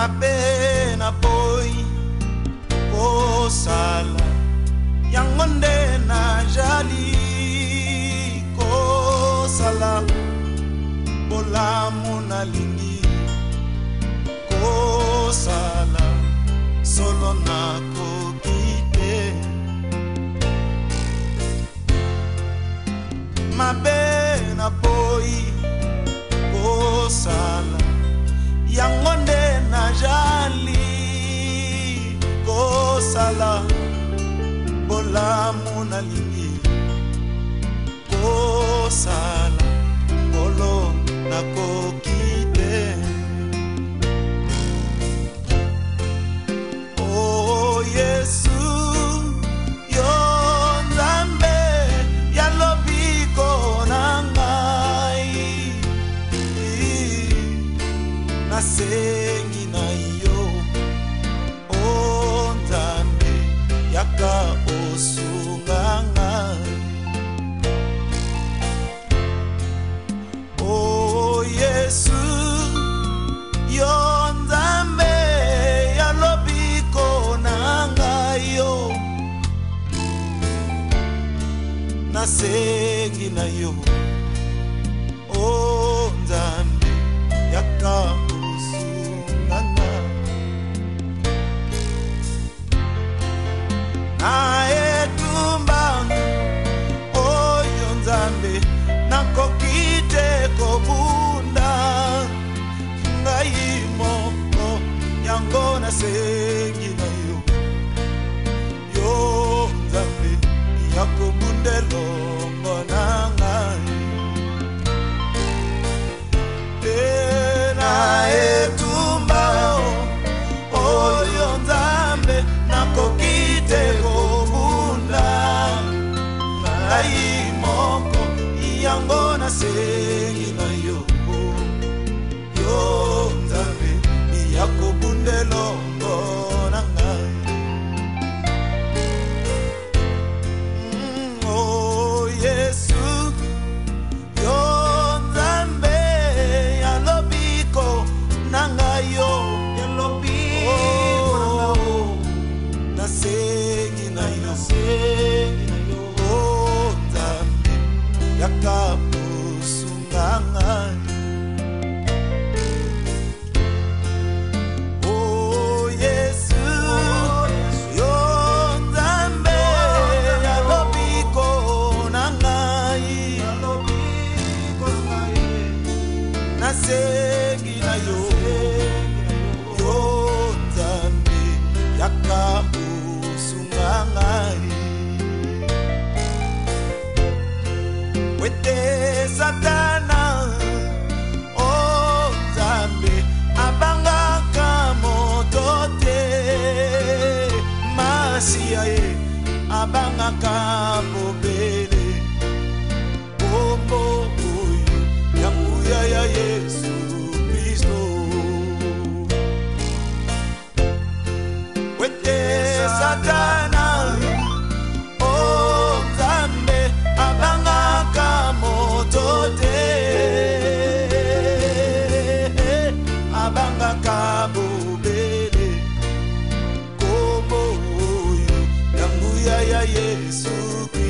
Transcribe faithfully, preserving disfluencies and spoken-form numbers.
mapena boy kosala yangonde na jali kosala bolamu na lingi kosala solo na kokite mapena boy kosala yangonde na jali kosala bolamu na lingi kosala bolo na kokite oh Yesu yo nzambe ya lobiko na ngai nasengi na yo oh nzambe yaka osunganga oh Yesu yo nzambe ya lobiko na ngai yo nasengi na yo oh nzambe yaka naetumba oyo nzambe nakokite kobunda ngai moko yango nasengi na yo yo nzambe yakobundelo mbona ngai naetumba oyo nzambe nakokite kobunda ngai moko yango nasengi na yo yo nzambe yakobundelo mbona ngai mm, oh Yesu yo nzambe ya lobiko na ngai yo ya lobiko oh, nasengi na yo oh nzambe yakabusunga oh Yesu yo nzambe ya lobiko na ngai nasengi na yo yo nzambe yakabusunga ngai wete satana oh nzambe abangaka moto te masiya ye abangaka bobele bombo oyo yanguya ya Yesu Kristo wete satana oh nzambe abangaka moto te abangaka bobele kombo oyo yanguya ya Yesu